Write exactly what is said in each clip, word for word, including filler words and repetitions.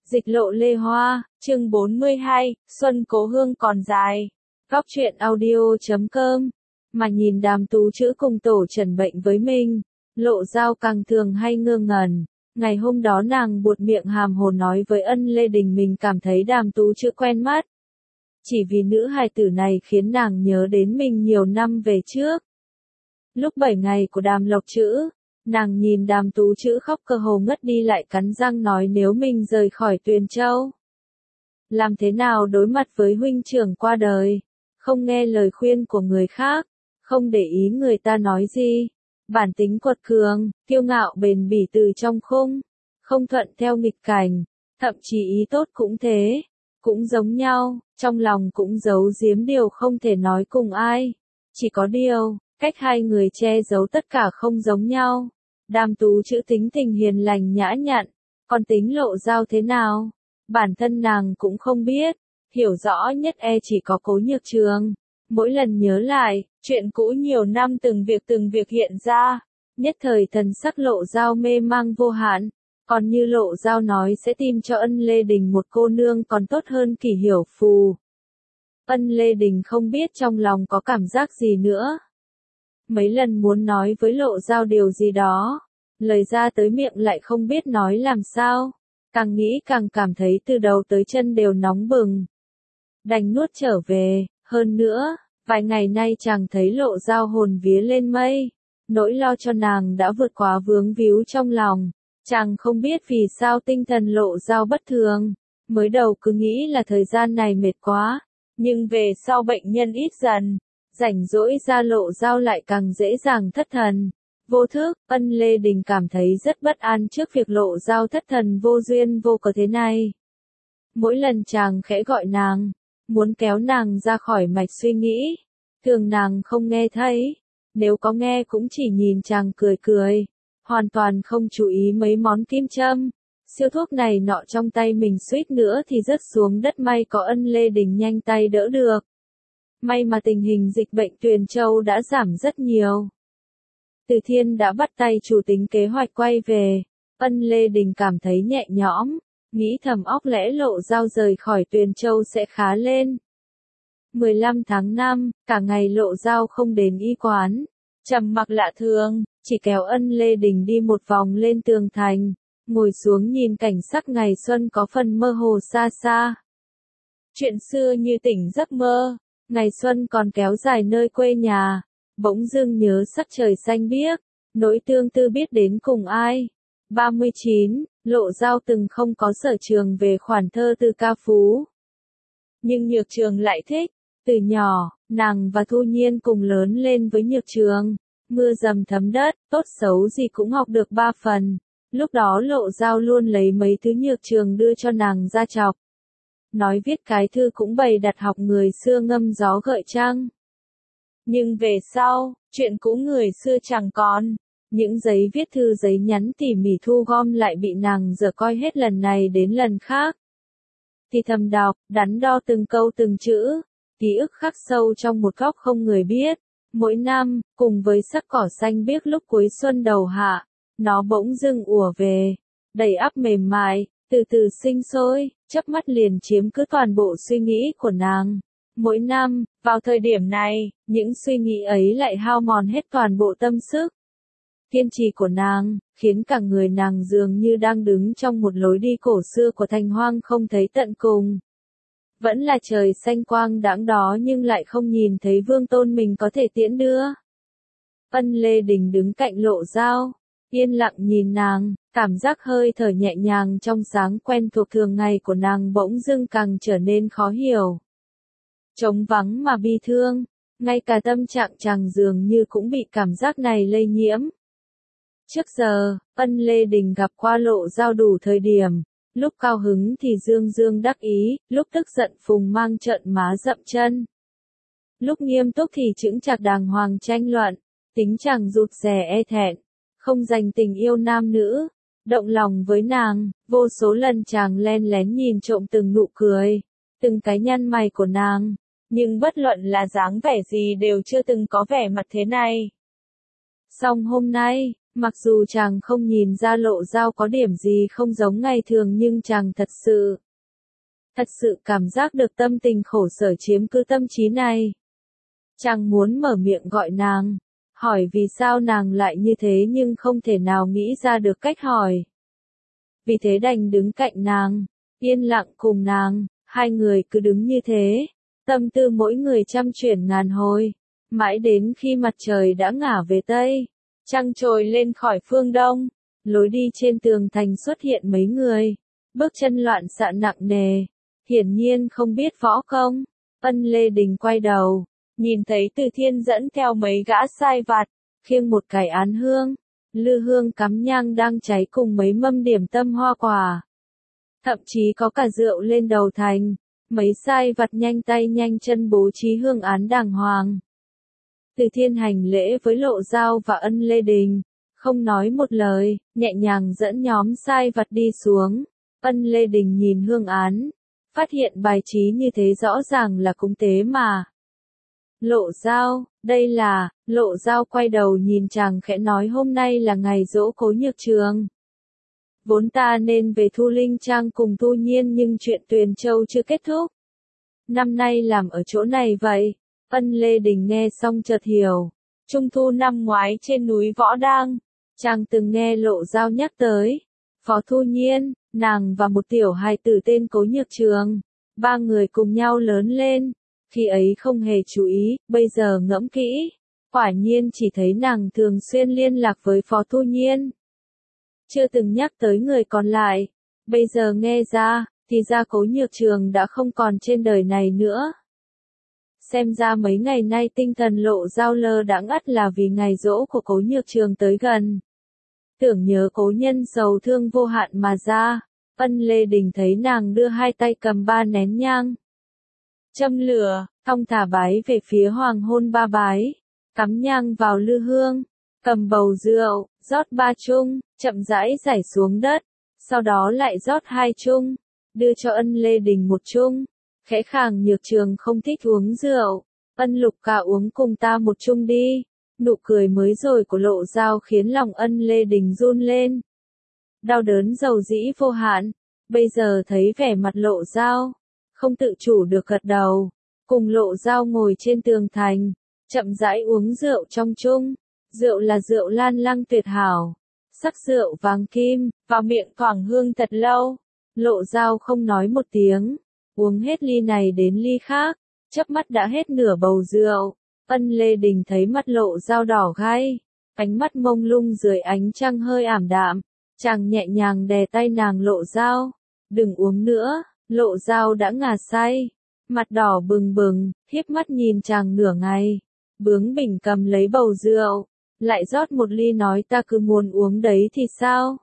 Dịch lộ Lê Hoa, chương bốn mươi hai, Xuân Cố Hương còn dài. Góc truyện audio chấm com. Mà nhìn Đàm Tú Trữ cùng tổ trần bệnh với mình, Lộ Dao càng thường hay ngơ ngẩn. Ngày hôm đó nàng buột miệng hàm hồ nói với Ân Lê Đình mình cảm thấy Đàm Tú Trữ quen mắt. Chỉ vì nữ hài tử này khiến nàng nhớ đến mình nhiều năm về trước. Lúc bảy ngày của Đàm Lộc Trữ, nàng nhìn Đàm Tú Trữ khóc cơ hồ ngất đi lại cắn răng nói nếu mình rời khỏi Tuyền Châu, làm thế nào đối mặt với huynh trưởng qua đời, không nghe lời khuyên của người khác, không để ý người ta nói gì, bản tính quật cường, kiêu ngạo bền bỉ từ trong khung, không thuận theo nghịch cảnh, thậm chí ý tốt cũng thế, cũng giống nhau, trong lòng cũng giấu giếm điều không thể nói cùng ai, chỉ có điều, cách hai người che giấu tất cả không giống nhau. Đàm Tú Trữ tính tình hiền lành nhã nhặn, còn tính Lộ Dao thế nào? Bản thân nàng cũng không biết, hiểu rõ nhất e chỉ có Cố Nhược Trường. Mỗi lần nhớ lại, chuyện cũ nhiều năm từng việc từng việc hiện ra, nhất thời thần sắc Lộ Dao mê mang vô hạn, còn như Lộ Dao nói sẽ tìm cho Ân Lê Đình một cô nương còn tốt hơn Kỷ Hiểu Phù. Ân Lê Đình không biết trong lòng có cảm giác gì nữa. Mấy lần muốn nói với Lộ Dao điều gì đó, lời ra tới miệng lại không biết nói làm sao, càng nghĩ càng cảm thấy từ đầu tới chân đều nóng bừng. Đành nuốt trở về, hơn nữa, vài ngày nay chàng thấy Lộ Dao hồn vía lên mây, nỗi lo cho nàng đã vượt quá vướng víu trong lòng, chàng không biết vì sao tinh thần Lộ Dao bất thường, mới đầu cứ nghĩ là thời gian này mệt quá, nhưng về sau bệnh nhân ít dần. Rảnh rỗi ra Lộ Dao lại càng dễ dàng thất thần. Vô thức, Ân Lê Đình cảm thấy rất bất an trước việc Lộ Dao thất thần vô duyên vô cớ thế này. Mỗi lần chàng khẽ gọi nàng, muốn kéo nàng ra khỏi mạch suy nghĩ, thường nàng không nghe thấy, nếu có nghe cũng chỉ nhìn chàng cười cười, hoàn toàn không chú ý mấy món kim châm. Siêu thuốc này nọ trong tay mình suýt nữa thì rớt xuống đất, may có Ân Lê Đình nhanh tay đỡ được. May mà tình hình dịch bệnh Tuyền Châu đã giảm rất nhiều. Từ Thiên đã bắt tay chủ tính kế hoạch quay về. Ân Lê Đình cảm thấy nhẹ nhõm, nghĩ thầm óc lẽ Lộ Dao rời khỏi Tuyền Châu sẽ khá lên. mười lăm tháng năm, cả ngày Lộ Dao không đến y quán, trầm mặc lạ thường, chỉ kéo Ân Lê Đình đi một vòng lên tường thành, ngồi xuống nhìn cảnh sắc ngày xuân có phần mơ hồ xa xa. Chuyện xưa như tỉnh giấc mơ. Ngày xuân còn kéo dài nơi quê nhà, bỗng dưng nhớ sắc trời xanh biếc, nỗi tương tư biết đến cùng ai. ba mươi chín, Lộ Dao từng không có sở trường về khoản thơ từ ca phú. Nhưng Nhược Trường lại thích, từ nhỏ, nàng và Thu Nhiên cùng lớn lên với Nhược Trường, mưa dầm thấm đất, tốt xấu gì cũng học được ba phần. Lúc đó Lộ Dao luôn lấy mấy thứ Nhược Trường đưa cho nàng ra chọc. Nói viết cái thư cũng bày đặt học người xưa ngâm gió gợi trăng. Nhưng về sau, chuyện cũ người xưa chẳng còn. Những giấy viết thư giấy nhắn tỉ mỉ thu gom lại bị nàng dở coi hết lần này đến lần khác. Thì thầm đọc, đắn đo từng câu từng chữ, ký ức khắc sâu trong một góc không người biết. Mỗi năm, cùng với sắc cỏ xanh biếc lúc cuối xuân đầu hạ, nó bỗng dưng ùa về, đầy ắp mềm mại. Từ từ sinh sôi, chớp mắt liền chiếm cứ toàn bộ suy nghĩ của nàng. Mỗi năm, vào thời điểm này, những suy nghĩ ấy lại hao mòn hết toàn bộ tâm sức. Kiên trì của nàng, khiến cả người nàng dường như đang đứng trong một lối đi cổ xưa của thành hoang không thấy tận cùng. Vẫn là trời xanh quang đãng đó nhưng lại không nhìn thấy vương tôn mình có thể tiễn đưa. Ân Lê Đình đứng cạnh Lộ Dao, yên lặng nhìn nàng. Cảm giác hơi thở nhẹ nhàng trong sáng quen thuộc thường ngày của nàng bỗng dưng càng trở nên khó hiểu. Trống vắng mà bi thương, ngay cả tâm trạng chàng dường như cũng bị cảm giác này lây nhiễm. Trước giờ, Ân Lê Đình gặp qua Lộ Dao đủ thời điểm, lúc cao hứng thì dương dương đắc ý, lúc tức giận phùng mang trợn má dậm chân. Lúc nghiêm túc thì chững chạc đàng hoàng tranh luận, tính chàng rụt rè e thẹn, không dành tình yêu nam nữ. Động lòng với nàng, vô số lần chàng len lén nhìn trộm từng nụ cười, từng cái nhăn mày của nàng, nhưng bất luận là dáng vẻ gì đều chưa từng có vẻ mặt thế này. Song hôm nay, Mặc dù chàng không nhìn ra Lộ Dao có điểm gì không giống ngày thường nhưng chàng thật sự, thật sự cảm giác được tâm tình khổ sở chiếm cứ tâm trí này. Chàng muốn mở miệng gọi nàng, hỏi vì sao nàng lại như thế nhưng không thể nào nghĩ ra được cách hỏi. Vì thế đành đứng cạnh nàng, yên lặng cùng nàng, hai người cứ đứng như thế, tâm tư mỗi người trăm chuyển ngàn hồi, mãi đến khi mặt trời đã ngả về Tây, trăng trồi lên khỏi phương Đông, lối đi trên tường thành xuất hiện mấy người, bước chân loạn xạ nặng nề, hiển nhiên không biết võ công. Ân Lê Đình quay đầu, nhìn thấy Từ Thiên dẫn theo mấy gã sai vặt, khiêng một cái án hương, lư hương cắm nhang đang cháy cùng mấy mâm điểm tâm hoa quả. Thậm chí có cả rượu lên đầu thành, mấy sai vặt nhanh tay nhanh chân bố trí hương án đàng hoàng. Từ Thiên hành lễ với Lộ Dao và Ân Lê Đình, không nói một lời, nhẹ nhàng dẫn nhóm sai vặt đi xuống. Ân Lê Đình nhìn hương án, phát hiện bài trí như thế rõ ràng là cúng tế mà. Lộ Dao, đây là, Lộ Dao quay đầu nhìn chàng khẽ nói hôm nay là ngày giỗ Cố Nhược Trường. Vốn ta nên về Thu Linh Trang cùng Tu Nhiên nhưng chuyện Tuyền Châu chưa kết thúc. Năm nay làm ở chỗ này vậy. Ân Lê Đình nghe xong chợt hiểu. Trung thu năm ngoái trên núi Võ Đang, chàng từng nghe Lộ Dao nhắc tới. Phó Thu Nhiên, nàng và một tiểu hài tử tên Cố Nhược Trường. Ba người cùng nhau lớn lên. Khi ấy không hề chú ý, bây giờ ngẫm kỹ. Quả nhiên chỉ thấy nàng thường xuyên liên lạc với Phó Thu Nhiên. Chưa từng nhắc tới người còn lại. Bây giờ nghe ra, thì ra Cố Nhược Trường đã không còn trên đời này nữa. Xem ra mấy ngày nay tinh thần Lộ Dao lơ đãng ắt là vì ngày giỗ của Cố Nhược Trường tới gần. Tưởng nhớ cố nhân sầu thương vô hạn mà ra, Ân Lê Đình thấy nàng đưa hai tay cầm ba nén nhang. Châm lửa, thong thả bái về phía hoàng hôn ba bái, cắm nhang vào lư hương, cầm bầu rượu, rót ba chung, chậm rãi rải xuống đất, sau đó lại rót hai chung, đưa cho Ân Lê Đình một chung. Khẽ khàng Nhược Trường không thích uống rượu, Ân Lục Ca uống cùng ta một chung đi. Nụ cười mới rồi của Lộ Dao khiến lòng Ân Lê Đình run lên. Đau đớn dầu dĩ vô hạn, bây giờ thấy vẻ mặt Lộ Dao, không tự chủ được gật đầu, cùng Lộ Dao ngồi trên tường thành, chậm rãi uống rượu trong chung. Rượu là rượu Lan Lăng tuyệt hảo, sắc rượu vàng kim, vào miệng thoảng hương thật lâu. Lộ Dao không nói một tiếng, uống hết ly này đến ly khác, chớp mắt đã hết nửa bầu rượu. Ân Lê Đình thấy mắt Lộ Dao đỏ gay, ánh mắt mông lung dưới ánh trăng hơi ảm đạm, chàng nhẹ nhàng đè tay nàng Lộ Dao, đừng uống nữa. Lộ Dao đã ngà say, mặt đỏ bừng bừng, hiếp mắt nhìn chàng nửa ngày, bướng bỉnh cầm lấy bầu rượu, lại rót một ly nói ta cứ muốn uống đấy thì sao?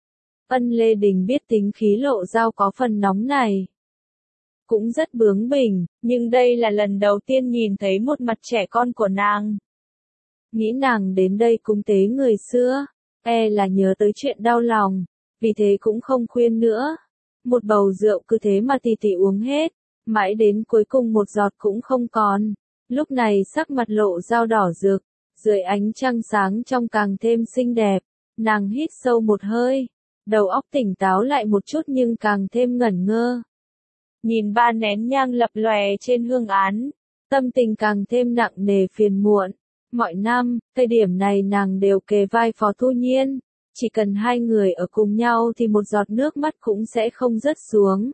Ân Lê Đình biết tính khí Lộ Dao có phần nóng này, cũng rất bướng bỉnh, nhưng đây là lần đầu tiên nhìn thấy một mặt trẻ con của nàng. Nghĩ nàng đến đây cúng tế người xưa, e là nhớ tới chuyện đau lòng, vì thế cũng không khuyên nữa. Một bầu rượu cứ thế mà tì tì uống hết, mãi đến cuối cùng một giọt cũng không còn. Lúc này sắc mặt Lộ Dao đỏ rực, dưới ánh trăng sáng trong càng thêm xinh đẹp, nàng hít sâu một hơi, đầu óc tỉnh táo lại một chút nhưng càng thêm ngẩn ngơ. Nhìn ba nén nhang lập lòe trên hương án, tâm tình càng thêm nặng nề phiền muộn. Mọi năm, thời điểm này nàng đều kề vai Phó Thu Nhiên, chỉ cần hai người ở cùng nhau thì một giọt nước mắt cũng sẽ không rớt xuống.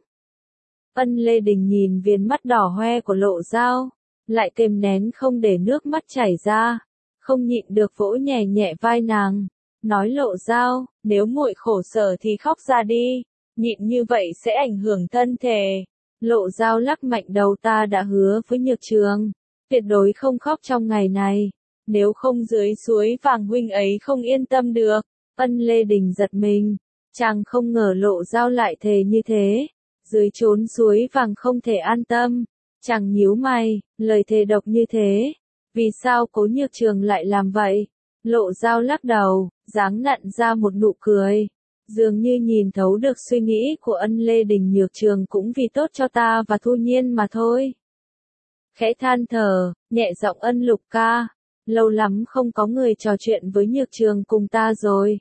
Ân Lê Đình nhìn viền mắt đỏ hoe của Lộ Dao, lại kềm nén không để nước mắt chảy ra, không nhịn được vỗ nhẹ nhẹ vai nàng, nói Lộ Dao, nếu muội khổ sở thì khóc ra đi, nhịn như vậy sẽ ảnh hưởng thân thể. Lộ Dao lắc mạnh đầu ta đã hứa với Nhược Trường, tuyệt đối không khóc trong ngày này, nếu không dưới suối vàng huynh ấy không yên tâm được. Ân Lê Đình giật mình, chàng không ngờ Lộ Dao lại thề như thế, dưới chốn suối vàng không thể an tâm. Chàng nhíu mày, lời thề độc như thế, vì sao Cố Nhược Trường lại làm vậy? Lộ Dao lắc đầu, dáng nặn ra một nụ cười, dường như nhìn thấu được suy nghĩ của Ân Lê Đình. Nhược Trường cũng vì tốt cho ta và Thu Nhiên mà thôi. Khẽ than thở, nhẹ giọng Ân Lục Ca, lâu lắm không có người trò chuyện với Nhược Trường cùng ta rồi.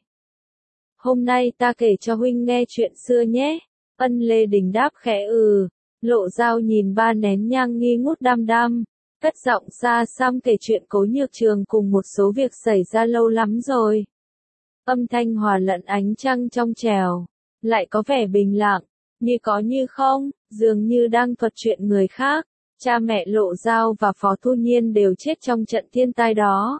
Hôm nay ta kể cho huynh nghe chuyện xưa nhé. Ân Lê Đình đáp khẽ ừ. Lộ Dao nhìn ba nén nhang nghi ngút đăm đăm, cất giọng xa xăm kể chuyện Cố Nhược Trường cùng một số việc xảy ra lâu lắm rồi. Âm thanh hòa lẫn ánh trăng trong trẻo, lại có vẻ bình lặng, như có như không, dường như đang thuật chuyện người khác. Cha mẹ Lộ Dao và Phó Thu Nhiên đều chết trong trận thiên tai đó.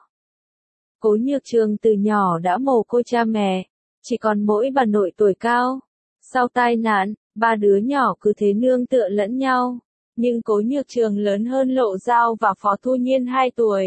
Cố Nhược Trường từ nhỏ đã mồ côi cha mẹ, chỉ còn mỗi bà nội tuổi cao. Sau tai nạn, ba đứa nhỏ cứ thế nương tựa lẫn nhau, nhưng Cố Nhược Trường lớn hơn Lộ Dao và Phó Thu Nhiên hai tuổi.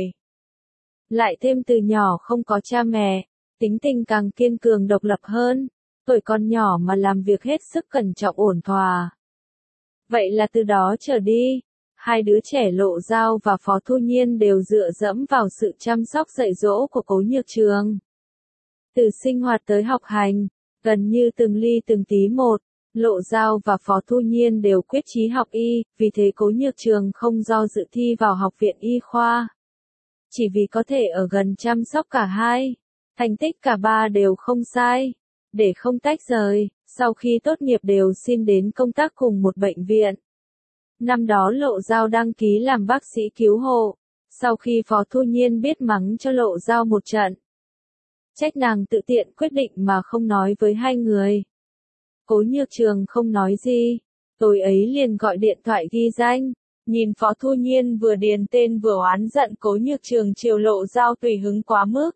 Lại thêm từ nhỏ không có cha mẹ, tính tình càng kiên cường độc lập hơn, tuổi còn nhỏ mà làm việc hết sức cẩn trọng ổn thỏa. Vậy là từ đó trở đi, hai đứa trẻ Lộ Dao và Phó Thu Nhiên đều dựa dẫm vào sự chăm sóc dạy dỗ của Cố Nhược Trường. Từ sinh hoạt tới học hành, gần như từng ly từng tí một, Lộ Dao và Phó Thu Nhiên đều quyết chí học y, vì thế Cố Nhược Trường không do dự thi vào học viện y khoa. Chỉ vì có thể ở gần chăm sóc cả hai, thành tích cả ba đều không sai. Để không tách rời, sau khi tốt nghiệp đều xin đến công tác cùng một bệnh viện. Năm đó Lộ Dao đăng ký làm bác sĩ cứu hộ, sau khi Phó Thu Nhiên biết mắng cho Lộ Dao một trận. Trách nàng tự tiện quyết định mà không nói với hai người. Cố Nhược Trường không nói gì, tối ấy liền gọi điện thoại ghi danh, nhìn Phó Thu Nhiên vừa điền tên vừa oán giận Cố Nhược Trường chiều Lộ Dao tùy hứng quá mức.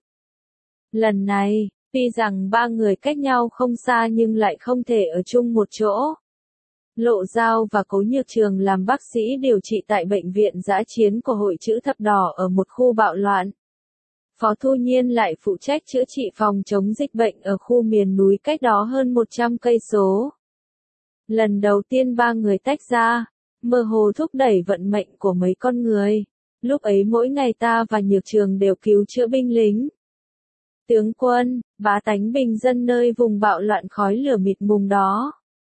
Lần này, tuy rằng ba người cách nhau không xa nhưng lại không thể ở chung một chỗ. Lộ Dao và Cố Nhược Trường làm bác sĩ điều trị tại bệnh viện dã chiến của Hội Chữ Thập Đỏ ở một khu bạo loạn. Phó Thu Nhiên lại phụ trách chữa trị phòng chống dịch bệnh ở khu miền núi cách đó hơn một trăm cây số. Lần đầu tiên ba người tách ra, mơ hồ thúc đẩy vận mệnh của mấy con người. Lúc ấy mỗi ngày ta và Nhược Trường đều cứu chữa binh lính, tướng quân, bá tánh bình dân nơi vùng bạo loạn khói lửa mịt mùng đó.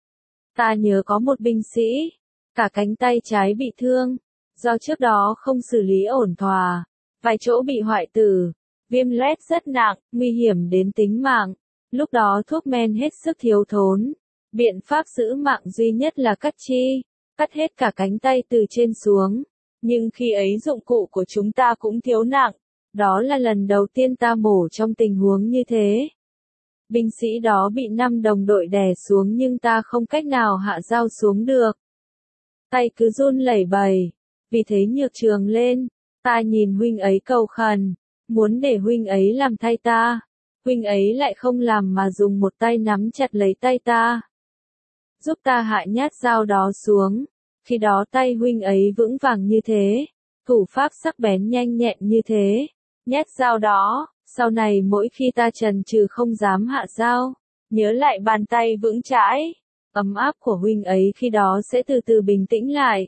Ta nhớ có một binh sĩ, cả cánh tay trái bị thương, do trước đó không xử lý ổn thỏa, vài chỗ bị hoại tử, viêm loét rất nặng, nguy hiểm đến tính mạng. Lúc đó thuốc men hết sức thiếu thốn, biện pháp giữ mạng duy nhất là cắt chi, cắt hết cả cánh tay từ trên xuống. Nhưng khi ấy dụng cụ của chúng ta cũng thiếu nặng, đó là lần đầu tiên ta mổ trong tình huống như thế. Binh sĩ đó bị năm đồng đội đè xuống nhưng ta không cách nào hạ dao xuống được. Tay cứ run lẩy bẩy, vì thế Nhược Trường lên, ta nhìn huynh ấy cầu khẩn, muốn để huynh ấy làm thay ta. Huynh ấy lại không làm mà dùng một tay nắm chặt lấy tay ta, giúp ta hạ nhát dao đó xuống. Khi đó tay huynh ấy vững vàng như thế, thủ pháp sắc bén nhanh nhẹn như thế. Nhát dao đó, sau này mỗi khi ta chần chừ không dám hạ dao, nhớ lại bàn tay vững chãi, ấm áp của huynh ấy khi đó sẽ từ từ bình tĩnh lại.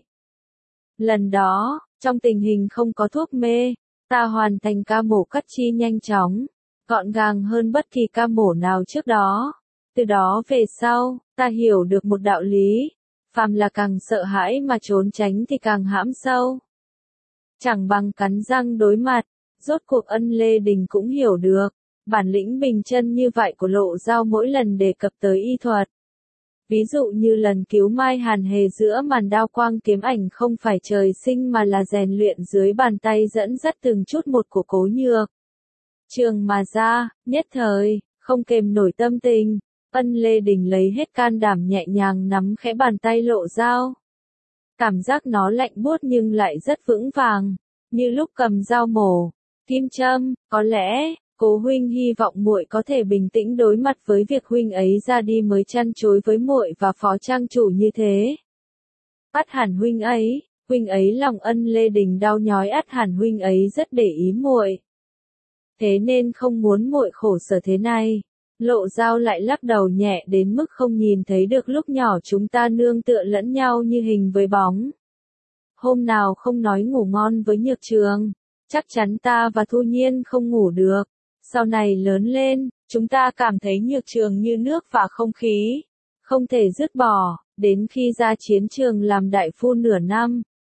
Lần đó, trong tình hình không có thuốc mê, ta hoàn thành ca mổ cắt chi nhanh chóng, gọn gàng hơn bất kỳ ca mổ nào trước đó. Từ đó về sau, ta hiểu được một đạo lý, phàm là càng sợ hãi mà trốn tránh thì càng hãm sâu. Chẳng bằng cắn răng đối mặt. Rốt cuộc Ân Lê Đình cũng hiểu được, bản lĩnh bình chân như vậy của Lộ Dao mỗi lần đề cập tới y thuật. Ví dụ như lần cứu Mai Hàn Hề giữa màn đao quang kiếm ảnh không phải trời sinh mà là rèn luyện dưới bàn tay dẫn dắt từng chút một của Cố Nhược Trường mà ra, nhất thời, không kềm nổi tâm tình, Ân Lê Đình lấy hết can đảm nhẹ nhàng nắm khẽ bàn tay Lộ Dao. Cảm giác nó lạnh buốt nhưng lại rất vững vàng, như lúc cầm dao mổ. Kim châm, có lẽ, Cố huynh hy vọng muội có thể bình tĩnh đối mặt với việc huynh ấy ra đi mới chăn chối với muội và Phó trang chủ như thế. Ắt hẳn huynh ấy, huynh ấy lòng Ân Lê Đình đau nhói, ắt hẳn huynh ấy rất để ý muội. Thế nên không muốn muội khổ sở thế này. Lộ Dao lại lắc đầu nhẹ đến mức không nhìn thấy được lúc nhỏ chúng ta nương tựa lẫn nhau như hình với bóng. Hôm nào không nói ngủ ngon với Nhược Trường, chắc chắn ta và Thu Nhiên không ngủ được. Sau này lớn lên, chúng ta cảm thấy Nhược Trường như nước và không khí, không thể dứt bỏ. Đến khi ra chiến trường làm đại phu nửa năm,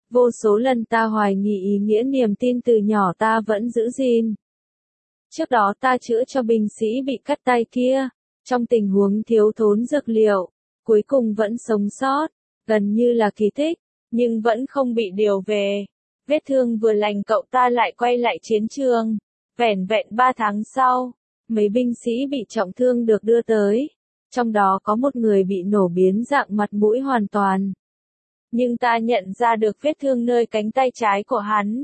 Vô số lần ta hoài nghi ý nghĩa niềm tin từ nhỏ ta vẫn giữ gìn. Trước đó ta chữa cho binh sĩ bị cắt tay kia, trong tình huống thiếu thốn dược liệu, cuối cùng vẫn sống sót, gần như là kỳ tích, nhưng vẫn không bị điều về. Vết thương vừa lành cậu ta lại quay lại chiến trường. Vẻn vẹn ba tháng sau, mấy binh sĩ bị trọng thương được đưa tới. Trong đó có một người bị nổ biến dạng mặt mũi hoàn toàn. Nhưng ta nhận ra được vết thương nơi cánh tay trái của hắn.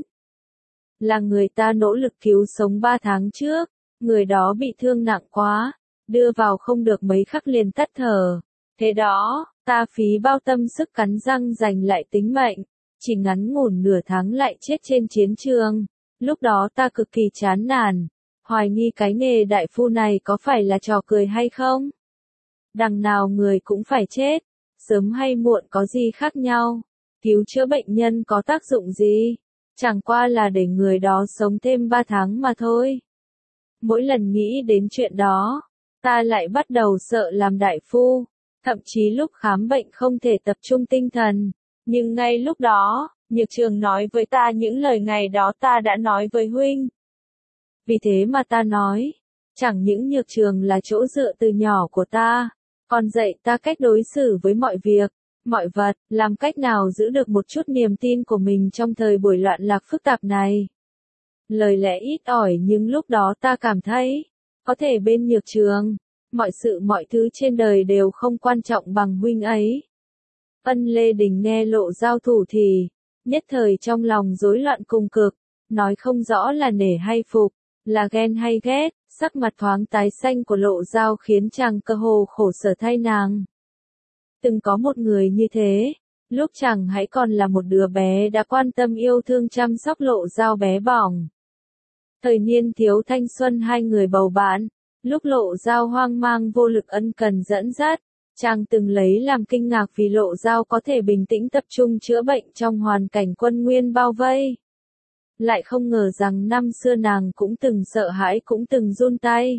Là người ta nỗ lực cứu sống ba tháng trước, người đó bị thương nặng quá, đưa vào không được mấy khắc liền tắt thở. Thế đó, ta phí bao tâm sức cắn răng giành lại tính mệnh, chỉ ngắn ngủn nửa tháng lại chết trên chiến trường. Lúc đó ta cực kỳ chán nản, hoài nghi cái nghề đại phu này có phải là trò cười hay không? Đằng nào người cũng phải chết, sớm hay muộn có gì khác nhau, cứu chữa bệnh nhân có tác dụng gì, chẳng qua là để người đó sống thêm ba tháng mà thôi. Mỗi lần nghĩ đến chuyện đó, ta lại bắt đầu sợ làm đại phu, thậm chí lúc khám bệnh không thể tập trung tinh thần, nhưng ngay lúc đó, Nhược Trường nói với ta những lời ngày đó ta đã nói với huynh. Vì thế mà ta nói, chẳng những Nhược Trường là chỗ dựa từ nhỏ của ta, còn dạy ta cách đối xử với mọi việc, mọi vật, làm cách nào giữ được một chút niềm tin của mình trong thời buổi loạn lạc phức tạp này. Lời lẽ ít ỏi nhưng lúc đó ta cảm thấy, có thể bên Nhược Trường, mọi sự mọi thứ trên đời đều không quan trọng bằng huynh ấy. Ân Lê Đình nghe Lộ Giao thủ thì, nhất thời trong lòng rối loạn cùng cực, nói không rõ là nể hay phục, là ghen hay ghét, sắc mặt thoáng tái xanh của Lộ Giao khiến chàng cơ hồ khổ sở thay nàng. Từng có một người như thế, lúc chàng hãy còn là một đứa bé đã quan tâm yêu thương chăm sóc Lộ Giao bé bỏng. Thời niên thiếu thanh xuân hai người bầu bạn, lúc Lộ Giao hoang mang vô lực ân cần dẫn dắt, chàng từng lấy làm kinh ngạc vì Lộ Giao có thể bình tĩnh tập trung chữa bệnh trong hoàn cảnh quân nguyên bao vây. Lại không ngờ rằng năm xưa nàng cũng từng sợ hãi cũng từng run tay.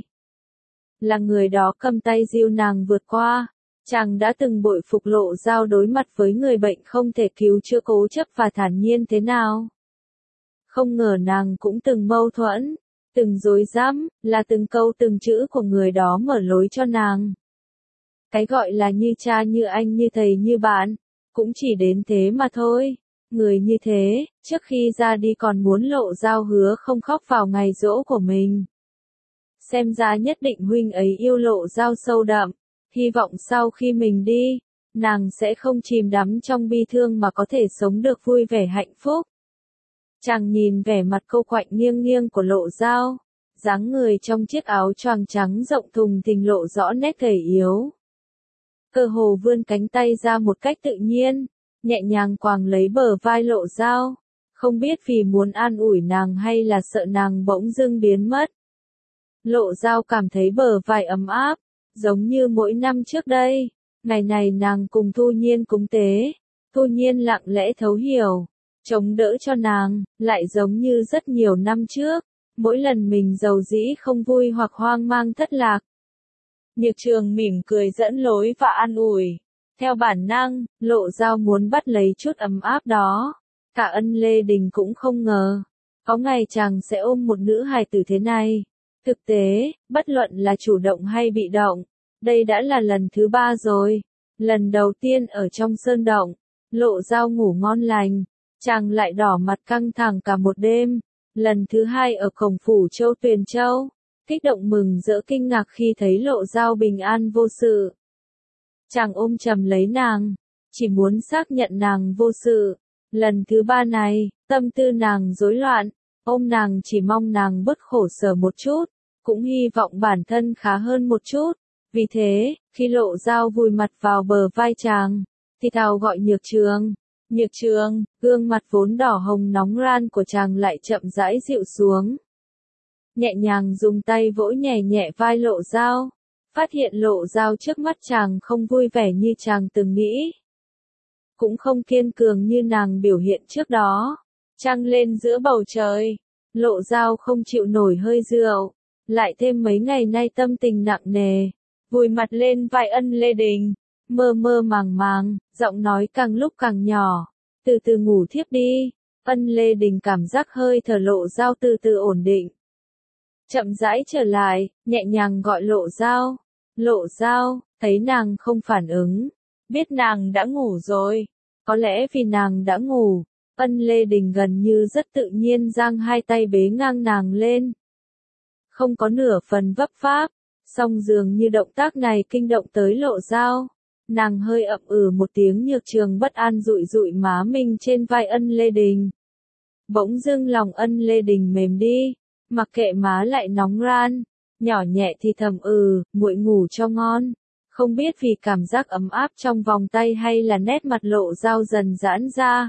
Là người đó cầm tay dìu nàng vượt qua, chàng đã từng bội phục Lộ Giao đối mặt với người bệnh không thể cứu chữa cố chấp và thản nhiên thế nào. Không ngờ nàng cũng từng mâu thuẫn, từng dối dám, là từng câu từng chữ của người đó mở lối cho nàng. Cái gọi là như cha như anh như thầy như bạn, cũng chỉ đến thế mà thôi. Người như thế, trước khi ra đi còn muốn Lộ Giao hứa không khóc vào ngày giỗ của mình. Xem ra nhất định huynh ấy yêu Lộ Giao sâu đậm, hy vọng sau khi mình đi, nàng sẽ không chìm đắm trong bi thương mà có thể sống được vui vẻ hạnh phúc. Chàng nhìn vẻ mặt cô quạnh nghiêng nghiêng của Lộ Giao, dáng người trong chiếc áo choàng trắng rộng thùng thình lộ rõ nét gầy yếu. Cơ hồ vươn cánh tay ra một cách tự nhiên, nhẹ nhàng quàng lấy bờ vai Lộ Giao, không biết vì muốn an ủi nàng hay là sợ nàng bỗng dưng biến mất. Lộ Giao cảm thấy bờ vai ấm áp, giống như mỗi năm trước đây, ngày này nàng cùng Thu Nhiên cúng tế, Thu Nhiên lặng lẽ thấu hiểu, chống đỡ cho nàng, lại giống như rất nhiều năm trước, mỗi lần mình giàu dĩ không vui hoặc hoang mang thất lạc. Nhược Trường mỉm cười dẫn lối và an ủi. Theo bản năng, Lộ Giao muốn bắt lấy chút ấm áp đó. Cả Ân Lê Đình cũng không ngờ, có ngày chàng sẽ ôm một nữ hài tử thế này. Thực tế, bất luận là chủ động hay bị động, đây đã là lần thứ ba rồi. Lần đầu tiên ở trong sơn động, Lộ Giao ngủ ngon lành, chàng lại đỏ mặt căng thẳng cả một đêm. Lần thứ hai ở cổng phủ Châu Tuyền Châu, kích động mừng rỡ kinh ngạc khi thấy Lộ Giao bình an vô sự. Chàng ôm chầm lấy nàng, chỉ muốn xác nhận nàng vô sự. Lần thứ ba này, tâm tư nàng rối loạn, ôm nàng chỉ mong nàng bớt khổ sở một chút, cũng hy vọng bản thân khá hơn một chút. Vì thế, khi Lộ Giao vùi mặt vào bờ vai chàng, thì thào gọi Nhược Trường. Nhược Trường, gương mặt vốn đỏ hồng nóng ran của chàng lại chậm rãi dịu xuống. Nhẹ nhàng dùng tay vỗ nhẹ nhẹ vai Lộ Giao, phát hiện Lộ Giao trước mắt chàng không vui vẻ như chàng từng nghĩ. Cũng không kiên cường như nàng biểu hiện trước đó. Trăng lên giữa bầu trời, Lộ Giao không chịu nổi hơi rượu, lại thêm mấy ngày nay tâm tình nặng nề, vùi mặt lên vai Ân Lê Đình, mơ mơ màng màng, giọng nói càng lúc càng nhỏ. từ từ ngủ thiếp đi. Ân Lê Đình cảm giác hơi thở Lộ Dao từ từ ổn định. Chậm rãi trở lại, nhẹ nhàng gọi Lộ Dao. Lộ Dao, thấy nàng không phản ứng. Biết nàng đã ngủ rồi. Có lẽ vì nàng đã ngủ, Ân Lê Đình gần như rất tự nhiên giang hai tay bế ngang nàng lên. Không có nửa phần vấp váp, song dường như động tác này kinh động tới Lộ Dao. Nàng hơi ậm ừ một tiếng nhược trường bất an dụi dụi má mình trên vai Ân Lê Đình. Bỗng dưng lòng Ân Lê Đình mềm đi, mặc kệ má lại nóng ran, nhỏ nhẹ thì thầm ừ, muội ngủ cho ngon. Không biết vì cảm giác ấm áp trong vòng tay hay là nét mặt Lộ Dao dần giãn ra.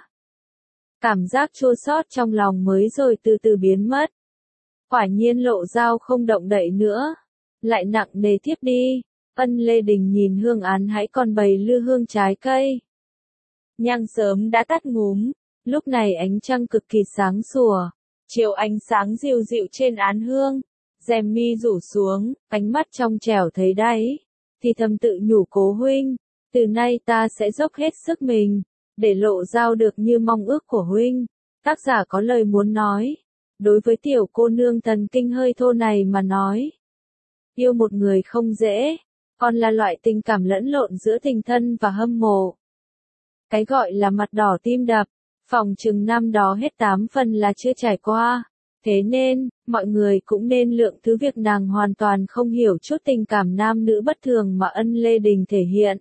Cảm giác chua xót trong lòng mới rồi từ từ biến mất. Quả nhiên Lộ Dao không động đậy nữa, lại nặng nề thiếp đi. Ân Lê Đình nhìn hương án hãy còn bầy lư hương trái cây. Nhang sớm đã tắt ngúm, lúc này ánh trăng cực kỳ sáng sủa, chiếu ánh sáng dịu dịu trên án hương, rèm mi rủ xuống, ánh mắt trong trẻo thấy đáy, thì thầm tự nhủ Cố huynh, từ nay ta sẽ dốc hết sức mình, để Lộ Dao được như mong ước của huynh. Tác giả có lời muốn nói, đối với tiểu cô nương thần kinh hơi thô này mà nói. Yêu một người không dễ, còn là loại tình cảm lẫn lộn giữa tình thân và hâm mộ. Cái gọi là mặt đỏ tim đập, phòng chừng năm đó hết tám phần là chưa trải qua. Thế nên, mọi người cũng nên lượng thứ việc nàng hoàn toàn không hiểu chút tình cảm nam nữ bất thường mà Ân Lê Đình thể hiện.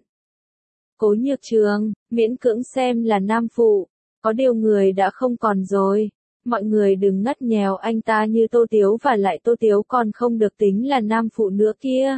Cố Nhược Trường, miễn cưỡng xem là nam phụ, có điều người đã không còn rồi. Mọi người đừng ngắt nhèo anh ta như Tô Tiếu, và lại Tô Tiếu còn không được tính là nam phụ nữa kia.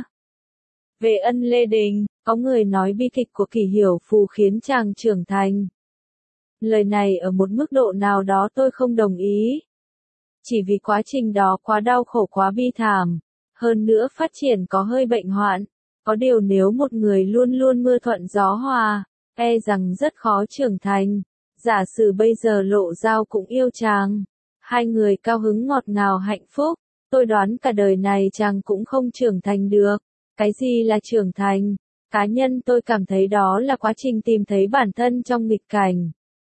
Về Ân Lê Đình, có người nói bi kịch của Kỷ Hiểu Phù khiến chàng trưởng thành. Lời này ở một mức độ nào đó tôi không đồng ý. Chỉ vì quá trình đó quá đau khổ, quá bi thảm. Hơn nữa phát triển có hơi bệnh hoạn. Có điều nếu một người luôn luôn mưa thuận gió hòa, e rằng rất khó trưởng thành. Giả sử bây giờ Lộ Dao cũng yêu chàng, hai người cao hứng ngọt ngào hạnh phúc, tôi đoán cả đời này chàng cũng không trưởng thành được. Cái gì là trưởng thành? Cá nhân tôi cảm thấy đó là quá trình tìm thấy bản thân trong nghịch cảnh.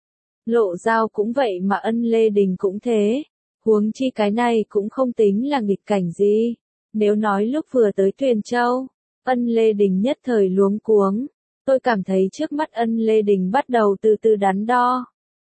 Lộ Dao cũng vậy mà Ân Lê Đình cũng thế. Huống chi cái này cũng không tính là nghịch cảnh gì. Nếu nói lúc vừa tới Tuyền Châu, Ân Lê Đình nhất thời luống cuống. Tôi cảm thấy trước mắt Ân Lê Đình bắt đầu từ từ đắn đo.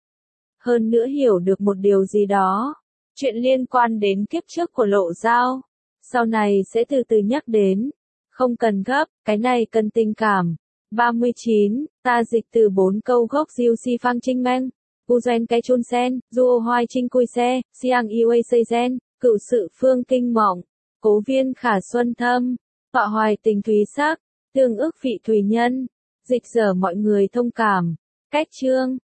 Hơn nữa hiểu được một điều gì đó. Chuyện liên quan đến kiếp trước của Lộ Dao, sau này sẽ từ từ nhắc đến. Không cần gấp, cái này cần tình cảm. ba mươi chín, ta dịch từ bốn câu gốc diêu si phang trinh men. U doanh cái chun sen, du ô hoai trinh cui xe, siang yêu xây gen, cựu sự phương kinh mộng, cố viên khả xuân thâm, tọa hoài tình thúy sắc, tương ức vị thùy nhân. Dịch giờ mọi người thông cảm. Cách chương.